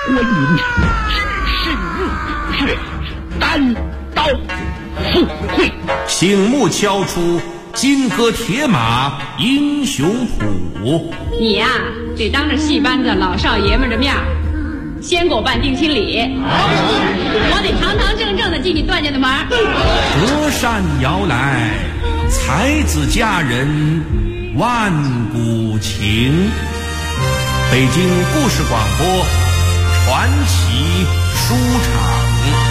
婚姻只是单刀赴会。 醒目敲出金戈铁马英雄谱。 你呀，得当着戏班子老少爷们的面先给我办定亲礼，我得堂堂正正的进你段家的门。 隔山摇来，才子佳人万古情。北京故事广播传奇书场。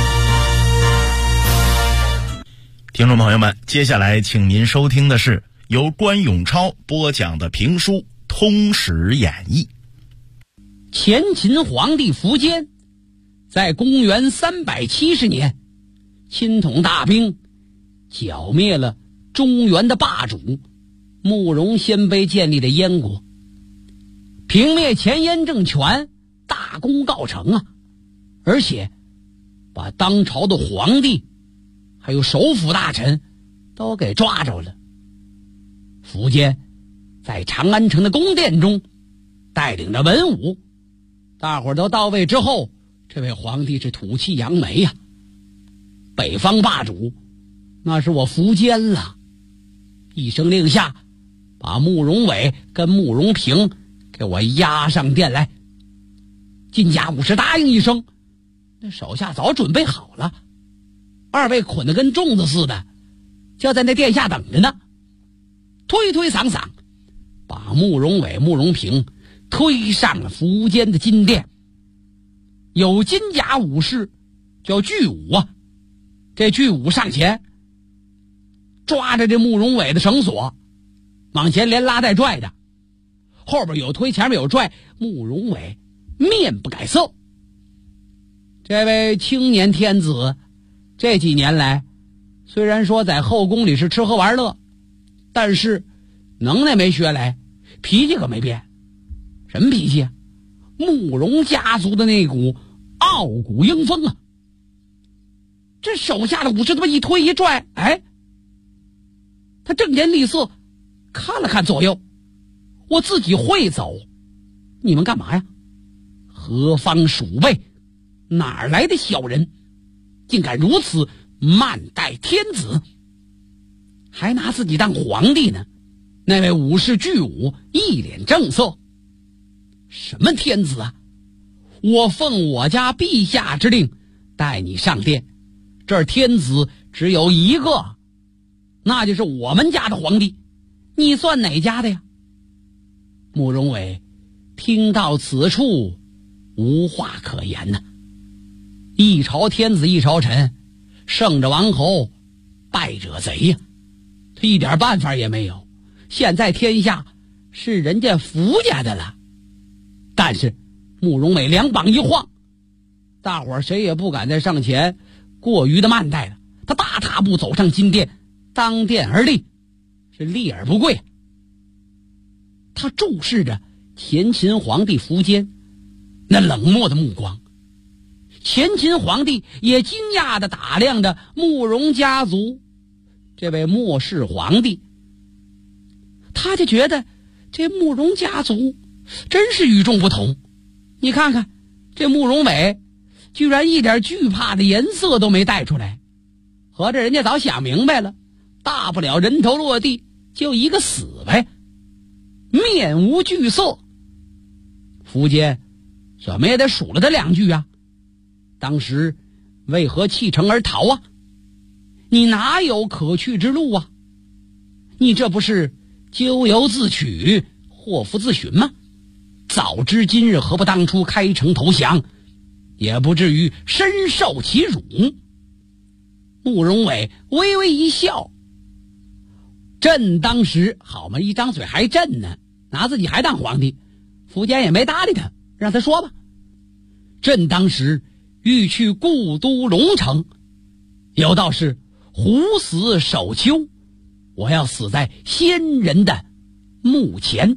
听众朋友们，接下来请您收听的是由关永超播讲的评书《通史演义》。 前秦皇帝苻坚在公元370年亲统大兵，剿灭了中原的霸主慕容鲜卑建立的燕国，平灭前燕政权，大功告成啊！而且把当朝的皇帝还有首辅大臣都给抓着了。苻坚在长安城的宫殿中带领着文武，大伙儿都到位之后，这位皇帝是吐气扬眉呀。北方霸主那是我苻坚了，一声令下，把慕容伟跟慕容平给我押上殿来。金甲武士答应一声，那手下早准备好了，二位捆得跟粽子似的，就在那殿下等着呢。推推搡搡，把慕容伟、慕容平推上了苻坚的金殿。有金甲武士叫巨武啊，这巨武上前抓着这慕容伟的绳索，往前连拉带拽的，后边有推，前面有拽，慕容伟面不改色。这位青年天子这几年来，虽然说在后宫里是吃喝玩乐，但是能耐没学来，脾气可没变。什么脾气啊？慕容家族的那股傲骨英风啊！这手下的武士这么一推一拽，哎，他正颜厉色看了看左右，我自己会走，你们干嘛呀？何方鼠辈？哪来的小人？竟敢如此慢待天子，还拿自己当皇帝呢？那位武士巨武一脸正色，什么天子啊？我奉我家陛下之令带你上殿，这儿天子只有一个，那就是我们家的皇帝，你算哪家的呀？慕容伟听到此处无话可言呢。一朝天子一朝臣，胜者王侯，败者贼呀，他一点办法也没有。现在天下是人家苻家的了。但是慕容伟两膀一晃，大伙儿谁也不敢再上前过于的慢待了。他大踏步走上金殿，当殿而立，是立而不跪。他注视着前秦皇帝苻坚那冷漠的目光，前秦皇帝也惊讶地打量着慕容家族这位末世皇帝，他就觉得这慕容家族真是与众不同。你看看这慕容伟居然一点惧怕的颜色都没带出来，合着人家早想明白了，大不了人头落地就一个死呗，面无惧色。苻坚怎么也得数了他两句啊，当时为何弃城而逃啊？你哪有可去之路啊？你这不是咎由自取，祸福自寻吗？早知今日，何不当初开城投降，也不至于身受其辱。慕容伟微微一笑，朕当时好嘛，一张嘴还朕呢，拿自己还当皇帝。苻坚也没搭理他，让他说吧。朕当时欲去故都龙城，有道是虎死首丘，我要死在先人的墓前。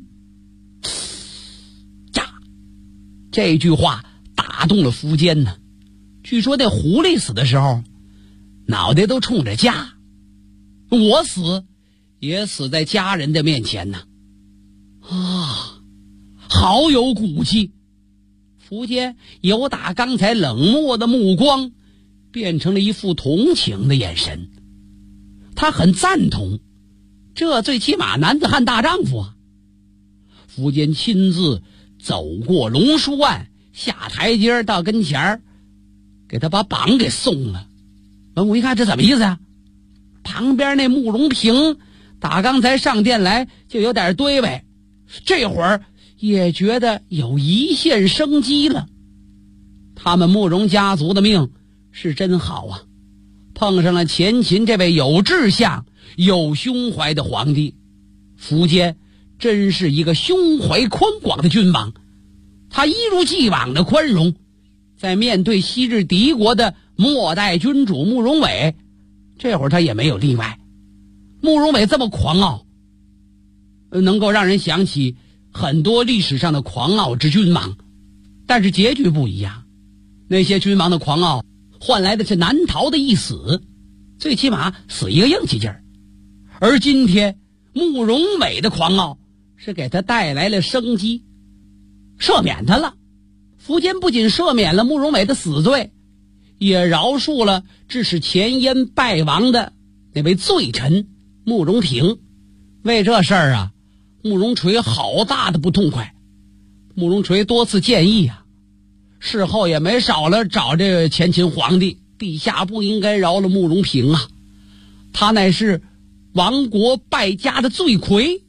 呀，这句话打动了苻坚呢。据说那狐狸死的时候，脑袋都冲着家，我死也死在家人的面前呢。啊，好有骨气！ 苻坚由打刚才冷漠的目光变成了一副同情的眼神。他很赞同，这最起码男子汉大丈夫啊。苻坚亲自走过龙书案，下台阶到跟前儿，给他把榜给送了。文武一看，这怎么意思啊？旁边那慕容平打刚才上殿来就有点堆呗，这会儿也觉得有一线生机了。他们慕容家族的命是真好啊，碰上了前秦这位有志向有胸怀的皇帝。苻坚真是一个胸怀宽广的君王，他一如既往的宽容，在面对昔日敌国的末代君主慕容伟，这会儿他也没有例外。慕容伟这么狂傲，能够让人想起很多历史上的狂傲之君王，但是结局不一样。那些君王的狂傲换来的是难逃的一死，最起码死一个硬气劲儿。而今天慕容伟的狂傲是给他带来了生机，赦免他了。苻坚不仅赦免了慕容伟的死罪，也饶恕了致使前燕败亡的那位罪臣慕容平。为这事儿啊，慕容垂好大的不痛快。慕容垂多次建议啊，事后也没少了找这个前秦皇帝，陛下不应该饶了慕容平啊，他乃是亡国败家的罪魁。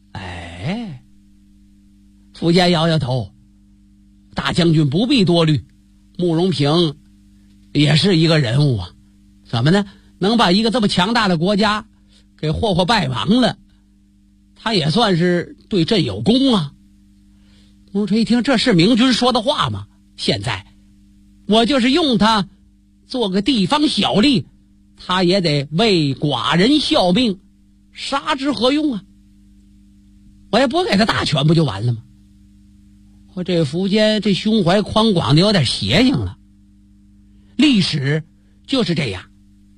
苻坚摇摇头，大将军不必多虑，慕容平也是一个人物啊，怎么呢？能把一个这么强大的国家给祸败亡了，他也算是对朕有功啊。慕容垂一听，这是明君说的话吗？现在我就是用他做个地方小吏，他也得为寡人效命，杀之何用啊？我也不给他大权不就完了吗？我这苻坚这胸怀宽广的有点邪性了。历史就是这样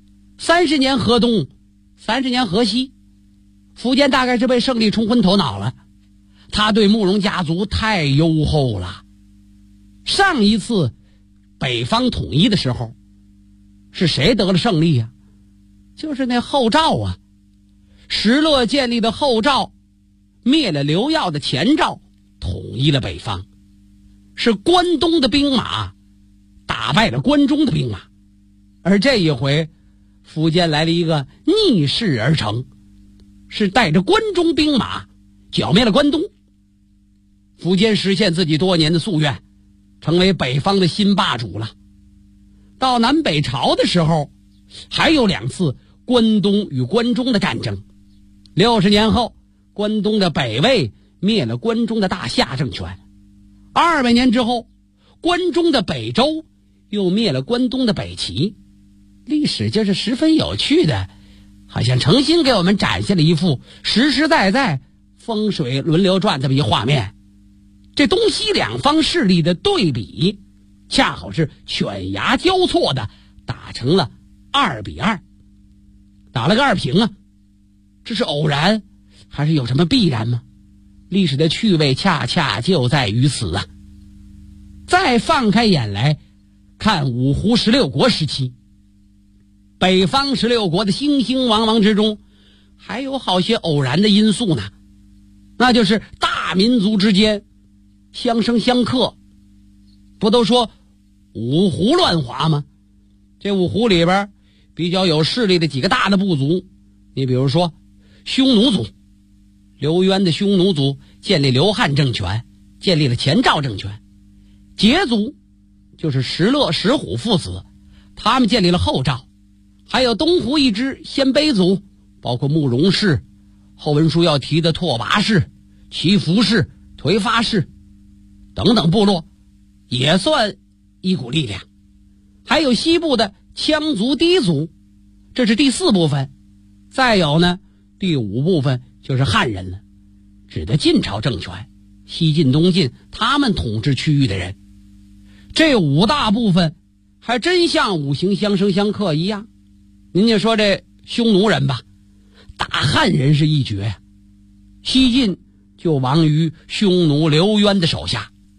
，30年河东，30年河西。苻坚大概是被胜利冲昏头脑了，他对慕容家族太优厚了。上一次北方统一的时候，是谁得了胜利啊？就是那后赵啊。石勒建立的后赵灭了刘耀的前赵，统一了北方。是关东的兵马打败了关中的兵马，而这一回苻坚来了一个逆势而成，是带着关中兵马剿灭了关东。苻坚实现自己多年的夙愿，成为北方的新霸主了。到南北朝的时候，还有2次关东与关中的战争。60年后，关东的北魏灭了关中的大夏政权。200年之后，关中的北周又灭了关东的北齐。历史就是十分有趣的，好像诚心给我们展现了一幅实实在在风水轮流转这么一画面。这东西两方势力的对比，恰好是犬牙交错的打成了2-2，打了个2平啊。这是偶然还是有什么必然吗？历史的趣味恰恰就在于此啊。再放开眼来看五胡16国时期，北方16国的兴兴亡亡之中，还有好些偶然的因素呢。那就是大民族之间相生相克。不都说五胡乱华吗？这五胡里边比较有势力的几个大的部族，你比如说匈奴族，刘渊的匈奴族建立刘汉政权，建立了前赵政权。羯族就是石勒石虎父子，他们建立了后赵。还有东胡一支鲜卑族，包括慕容氏，后文书要提的拓跋氏、祈福氏、颓发氏等等部落，也算一股力量。还有西部的羌族、氐族，这是第4部分。再有呢，第5部分就是汉人了，指的晋朝政权，西晋、东晋他们统治区域的人。这5大部分还真像五行相生相克一样。您就说这匈奴人吧，大汉人是一绝，西晋就亡于匈奴刘渊的手下。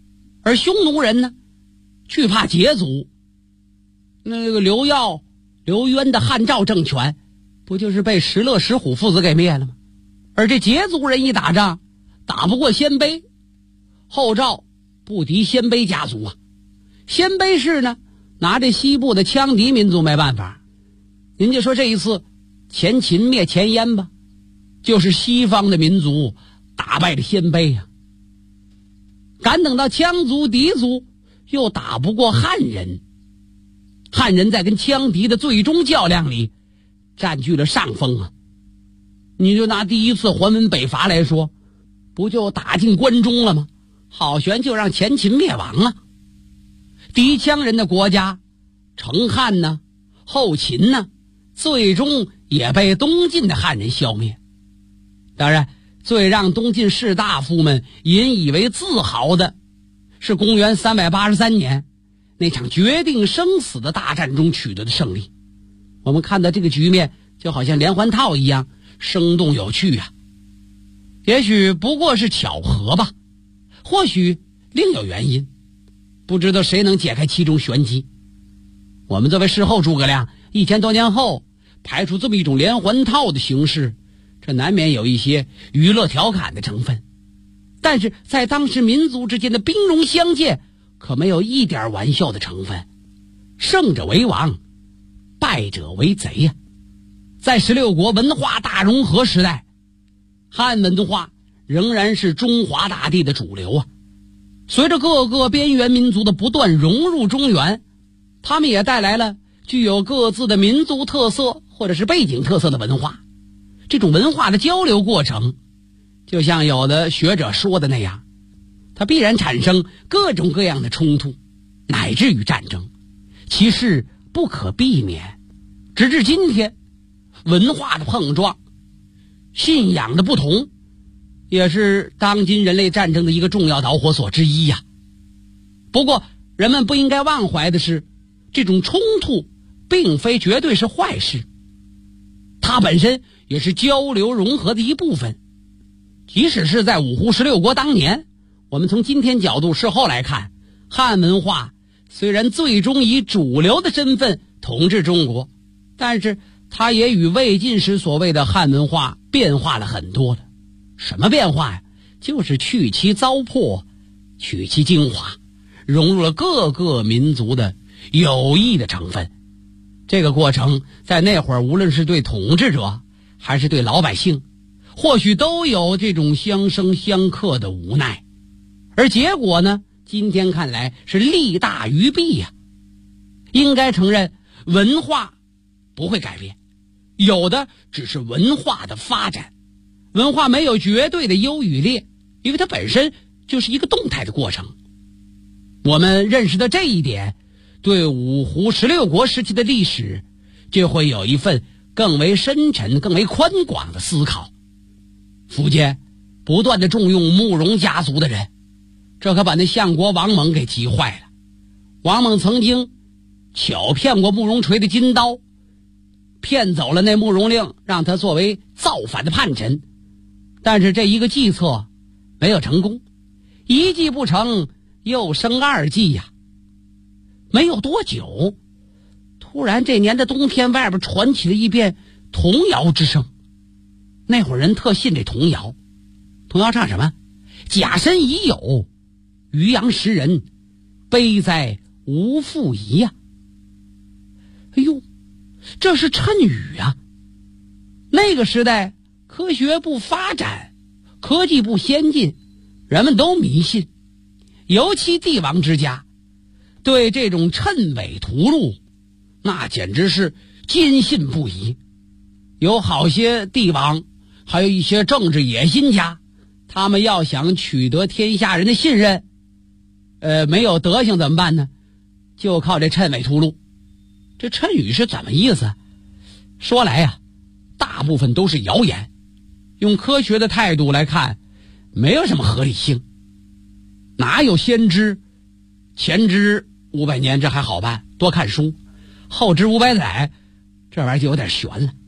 而匈奴人呢，惧怕羯族。那个刘耀、刘渊的汉赵政权，不就是被石勒、石虎父子给灭了吗？而这羯族人一打仗，打不过鲜卑，后赵不敌鲜卑家族啊。鲜卑氏呢，拿这西部的羌狄民族没办法。您就说这一次前秦灭前燕吧，就是西方的民族打败了鲜卑呀。赶等到羌族、狄族又打不过汉人，汉人在跟羌狄的最终较量里占据了上风啊。你就拿第一次还文北伐来说，不就打进关中了吗？好悬就让前秦灭亡啊。狄羌人的国家成汉呢，后秦呢，最终也被东晋的汉人消灭。当然，最让东晋士大夫们引以为自豪的是公元383年那场决定生死的大战中取得的胜利。我们看到这个局面就好像连环套一样生动有趣啊。也许不过是巧合吧，或许另有原因，不知道谁能解开其中玄机。我们作为事后诸葛亮1000多年后排出这么一种连环套的形式，这难免有一些娱乐调侃的成分，但是在当时民族之间的兵戎相见可没有一点玩笑的成分。胜者为王，败者为贼呀。在16国文化大融合时代，汉文化仍然是中华大地的主流啊。随着各个边缘民族的不断融入中原，他们也带来了具有各自的民族特色或者是背景特色的文化。这种文化的交流过程，就像有的学者说的那样，它必然产生各种各样的冲突，乃至于战争，其事不可避免。直至今天，文化的碰撞、信仰的不同，也是当今人类战争的一个重要导火索之一呀。不过人们不应该忘怀的是，这种冲突并非绝对是坏事，它本身也是交流融合的一部分。即使是在五胡16国当年，我们从今天角度事后来看，汉文化虽然最终以主流的身份统治中国，但是它也与魏晋时所谓的汉文化变化了很多的。什么变化呀？就是去其糟粕，取其精华，融入了各个民族的有益的成分。这个过程在那会儿，无论是对统治者还是对老百姓，或许都有这种相生相克的无奈。而结果呢，今天看来是利大于弊呀。应该承认，文化不会改变，有的只是文化的发展。文化没有绝对的优与劣，因为它本身就是一个动态的过程。我们认识到这一点，对五胡16国时期的历史就会有一份更为深沉、更为宽广的思考。苻坚不断的重用慕容家族的人，这可把那相国王猛给急坏了。王猛曾经巧骗过慕容垂的金刀，骗走了那慕容令，让他作为造反的叛臣。但是这一个计策没有成功，一计不成又生二计呀。没有多久，突然这年的冬天，外边传起了一遍童谣之声。那会儿人特信这童谣，童谣唱什么？甲申乙酉，渔阳食人，悲哉无复疑呀。哎呦，这是谶语啊！那个时代科学不发展，科技不先进，人们都迷信，尤其帝王之家对这种谶纬图录那简直是坚信不疑。有好些帝王，还有一些政治野心家，他们要想取得天下人的信任，没有德行怎么办呢？就靠这谶纬图录。这谶语是怎么意思？说来呀，大部分都是谣言，用科学的态度来看，没有什么合理性。哪有先知前知500年，这还好办，多看书；后知500载，这玩意儿就有点悬了。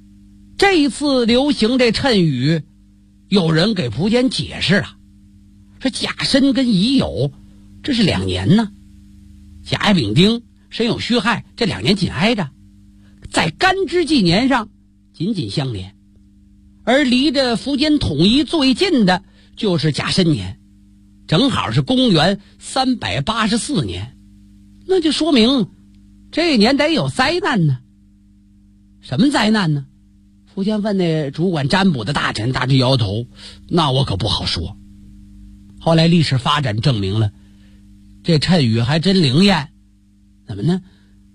这一次流行这谶语，有人给苻坚解释了， 说甲申跟乙酉，这是2年呢。甲乙丙丁申酉戌亥，这2年紧挨着，在干支纪年上紧紧相连。而离着苻坚统一最近的就是甲申年，正好是公元384年，那就说明这年得有灾难呢。什么灾难呢？苻坚问那主管占卜的大臣，大臣摇头，那我可不好说。后来历史发展证明了，这谶语还真灵验。怎么呢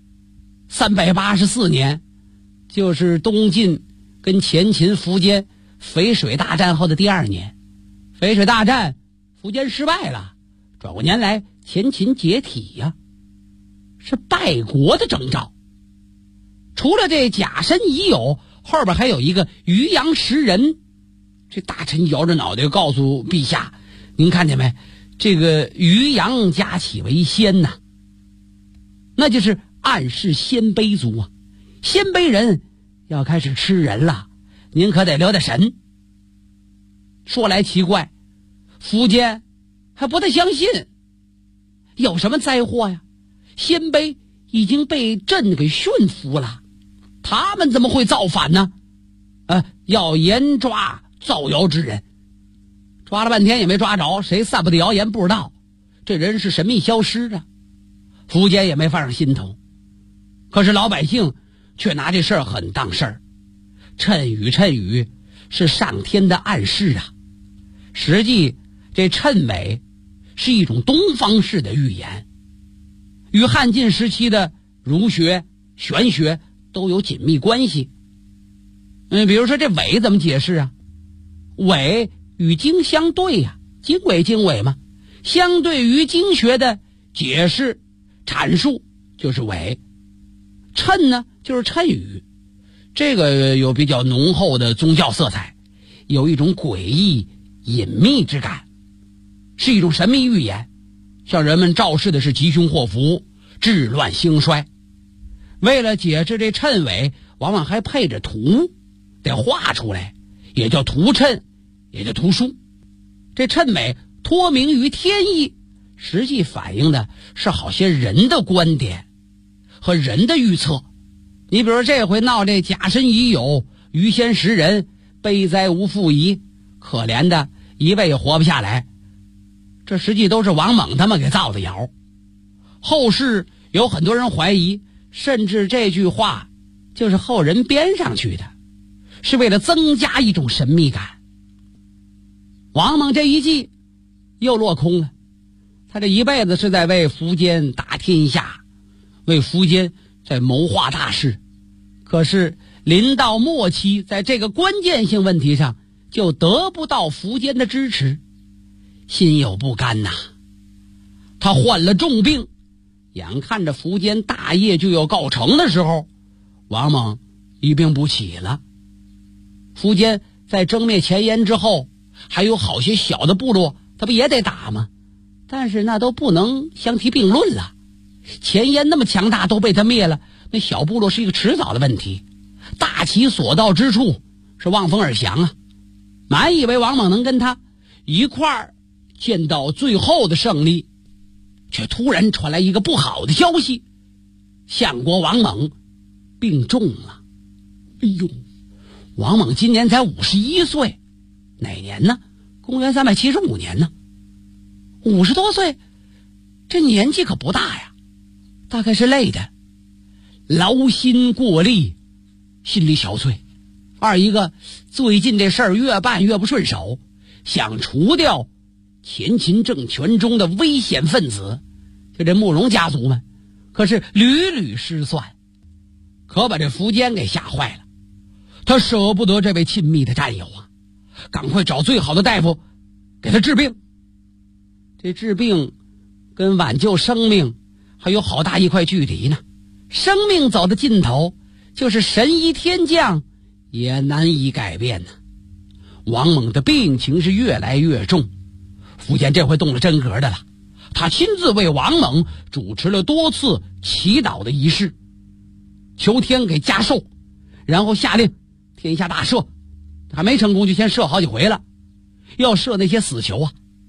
？384年就是东晋跟前秦苻坚淝水大战后的第2年。淝水大战苻坚失败了，转过年来前秦解体呀，是败国的征兆。除了这甲申乙酉，后边还有一个渔阳食人。这大臣摇着脑袋告诉陛下，您看见没，这个渔阳家起为先呐，那就是暗示鲜卑族啊，鲜卑人要开始吃人了，您可得留点神。说来奇怪，苻坚还不太相信，有什么灾祸呀？鲜卑已经被朕给驯服了，他们怎么会造反呢？要严抓造谣之人。抓了半天也没抓着，谁散布的谣言不知道，这人是神秘消失的。苻坚也没放上心头，可是老百姓却拿这事儿很当事儿。谶语是上天的暗示啊。实际这谶纬是一种东方式的预言，与汉晋时期的儒学、玄学都有紧密关系。比如说这纬怎么解释啊？纬与经相对呀，经纬嘛，相对于经学的解释阐述就是纬。谶呢就是谶语，这个有比较浓厚的宗教色彩，有一种诡异隐秘之感，是一种神秘预言，向人们昭示的是吉凶祸福、治乱兴衰。为了解释这谶纬，往往还配着图，得画出来，也叫图谶，也叫图书。这谶纬托名于天意，实际反映的是好些人的观点和人的预测。你比如这回闹这甲申乙酉，于先食人，悲哉无妇仪，可怜的一辈也活不下来，这实际都是王猛他们给造的谣。后世有很多人怀疑，甚至这句话就是后人编上去的，是为了增加一种神秘感。王猛这一计又落空了，他这一辈子是在为苻坚打天下，为苻坚在谋划大事，可是临到末期，在这个关键性问题上就得不到苻坚的支持，心有不甘呐。他患了重病，眼看着苻坚大业就要告成的时候，王猛一病不起了。苻坚在征灭前燕之后，还有好些小的部落，他不也得打吗？但是那都不能相提并论了。前燕那么强大都被他灭了，那小部落是一个迟早的问题。大其所到之处是望风而降啊！满以为王猛能跟他一块儿见到最后的胜利，却突然传来一个不好的消息，相国王猛病重了。哎呦，王猛今年才51岁，哪年呢？公元375年呢。50多岁，这年纪可不大呀，大概是累的，劳心过力，心力憔悴。二一个，最近这事儿越办越不顺手，想除掉前秦政权中的危险分子，就这慕容家族们，可是屡屡失算，可把这苻坚给吓坏了。他舍不得这位亲密的战友啊，赶快找最好的大夫给他治病。这治病跟挽救生命还有好大一块距离呢，生命走的尽头，就是神医天降也难以改变呢。王猛的病情是越来越重，苻坚这回动了真格的了，他亲自为王猛主持了多次祈祷的仪式，求天给加寿，然后下令天下大赦，还没成功就先赦好几回了，要赦那些死囚啊。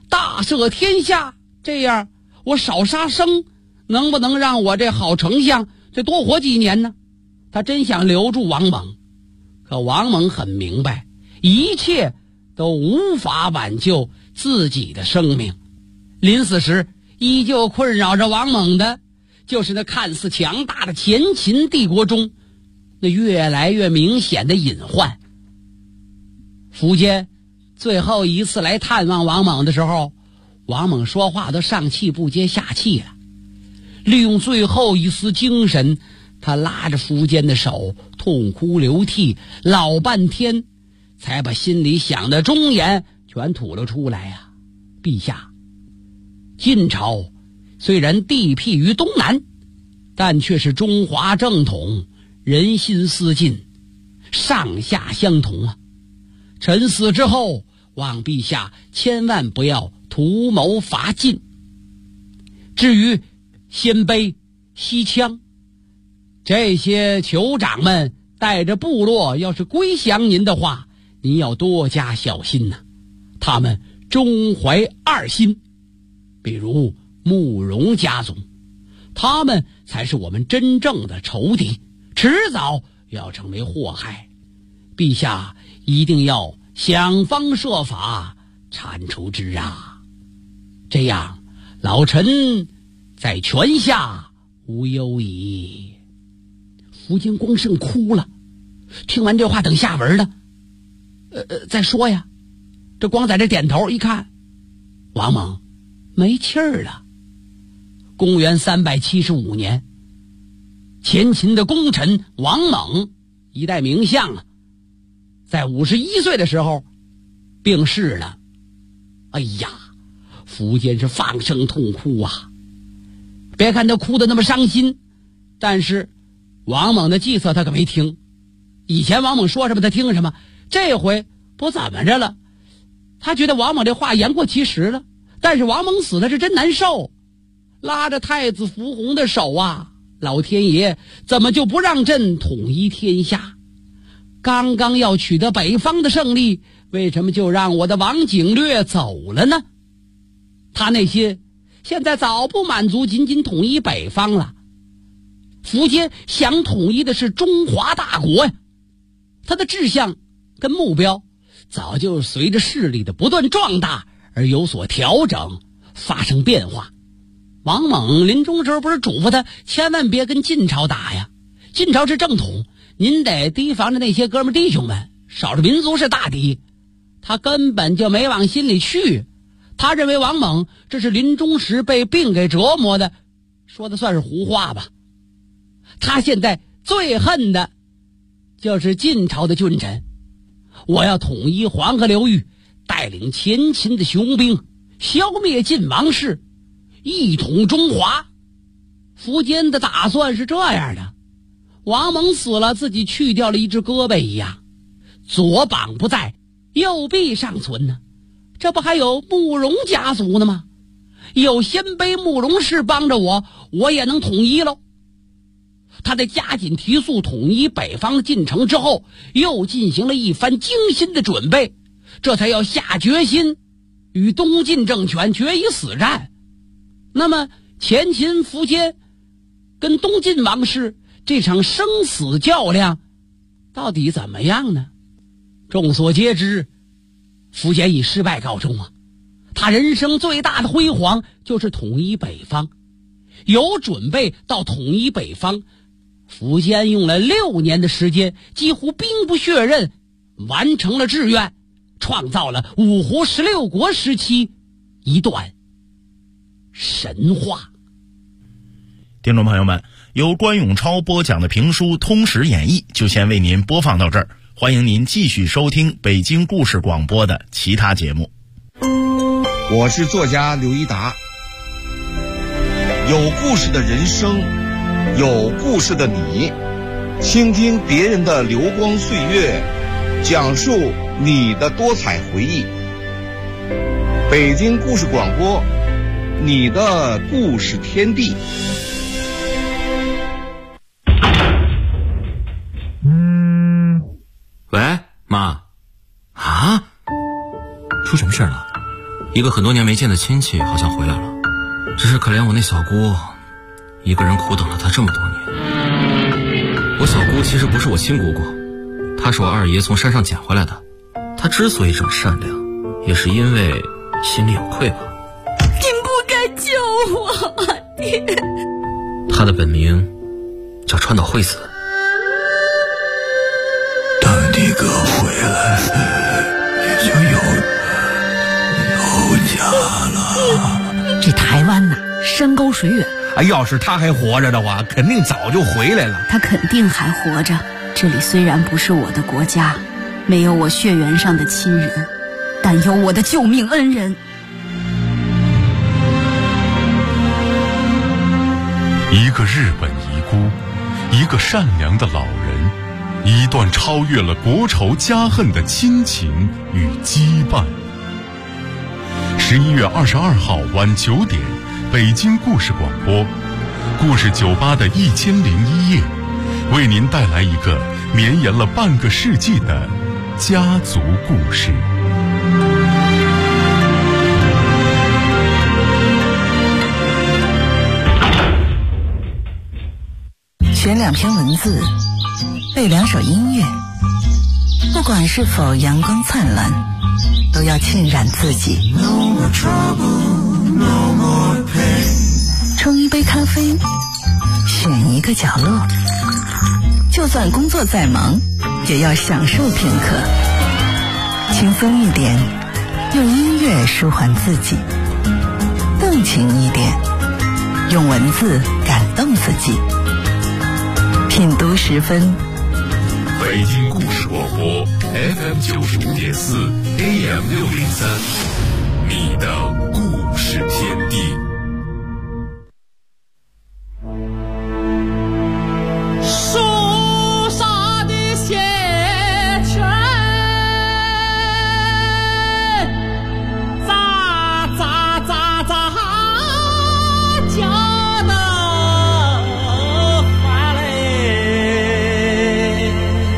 大赦天下，这样我少杀生，能不能让我这好丞相这多活几年呢？他真想留住王猛，可王猛很明白，一切都无法挽救自己的生命。临死时依旧困扰着王猛的，就是那看似强大的前秦帝国中那越来越明显的隐患。苻坚最后一次来探望王猛的时候，王猛说话都上气不接下气了。利用最后一丝精神，他拉着苻坚的手痛哭流涕，老半天才把心里想的忠言全吐了出来呀。陛下，晋朝虽然地僻于东南，但却是中华正统，人心思近，上下相同啊。臣死之后，望陛下千万不要图谋伐晋。至于鲜卑、西羌这些酋长们带着部落要是归降您的话，您要多加小心呐。他们中怀二心，比如慕容家族，他们才是我们真正的仇敌，迟早要成为祸害。陛下一定要想方设法铲除之啊，这样老臣在泉下无忧矣。苻坚光胜哭了，听完这话等下文的再说呀。这光在这点头一看，王猛没气儿了。公元375年，前秦的功臣王猛，一代名相啊，在51岁的时候病逝了。哎呀，苻坚是放声痛哭啊。别看他哭得那么伤心，但是王猛的计策他可没听。以前王猛说什么他听什么，这回不怎么着了。他觉得王猛这话言过其实了，但是王猛死的是真难受，拉着太子苻弘的手啊，老天爷怎么就不让朕统一天下？刚刚要取得北方的胜利，为什么就让我的王景略走了呢？他内心现在早不满足仅仅统一北方了，苻坚想统一的是中华大国呀。他的志向跟目标早就随着势力的不断壮大而有所调整，发生变化。王猛临终时候不是嘱咐他千万别跟晋朝打呀，晋朝是正统，您得提防着那些哥们弟兄们，少数民族是大敌。他根本就没往心里去，他认为王猛这是临终时被病给折磨的，说的算是胡话吧。他现在最恨的就是晋朝的君臣，我要统一黄河流域，带领前秦的雄兵，消灭晋王室，一统中华。苻坚的打算是这样的，王猛死了，自己去掉了一只胳膊一样，左膀不在，右臂尚存呢。这不还有慕容家族呢吗？有鲜卑慕容氏帮着我，我也能统一喽。他在加紧提速统一北方的进程之后，又进行了一番精心的准备，这才要下决心与东晋政权决一死战。那么前秦苻坚跟东晋王室这场生死较量到底怎么样呢？众所皆知，苻坚以失败告终啊。他人生最大的辉煌就是统一北方，有准备到统一北方，苻坚用了6年的时间，几乎兵不血刃完成了志愿，创造了五胡16国时期一段神话。 听众朋友们，由关永超播讲的评书《通史演义》就先为您播放到这儿，欢迎您继续收听北京故事广播的其他节目。 我是作家刘一达。有故事的人生，有故事的你，倾听别人的流光岁月，讲述你的多彩回忆。北京故事广播，你的故事天地。 喂，妈。啊？出什么事了？ 一个很多年没见的亲戚好像回来了，只是可怜我那小姑一个人苦等了他这么多年。我小姑其实不是我亲姑姑，她是我二爷从山上捡回来的。她之所以这么善良，也是因为心里有愧吧。 您不该救我，爹。 她的本名叫川岛惠子。 等你哥回来，你就有家了。 这台湾呐，山高水远。 要是他还活着的话，肯定早就回来了。 他肯定还活着。这里虽然不是我的国家，没有我血缘上的亲人，但有我的救命恩人。 一个日本遗孤，一个善良的老人，一段超越了国仇家恨的亲情与羁绊。11月22号晚9点，北京故事广播，故事酒吧的1001夜，为您带来一个绵延了半个世纪的家族故事。 选2篇文字，背2首音乐，不管是否阳光灿烂，都要浸染自己。冲一杯咖啡，选一个角落，就算工作再忙，也要享受片刻。轻松一点，用音乐舒缓自己；动情一点，用文字感动自己。品读10分， 北京故事广播 FM95.4 AM603，你的故事天地。 树上的鞋圈咋咋咋咋叫得烦嘞，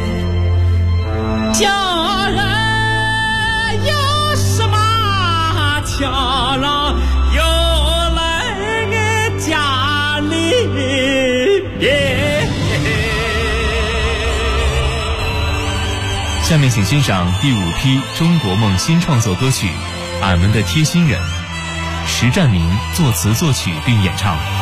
叫人有什么巧让又来我家里。 下面请欣赏第5批中国梦新创作歌曲《俺们的贴心人》，石占明作词作曲并演唱。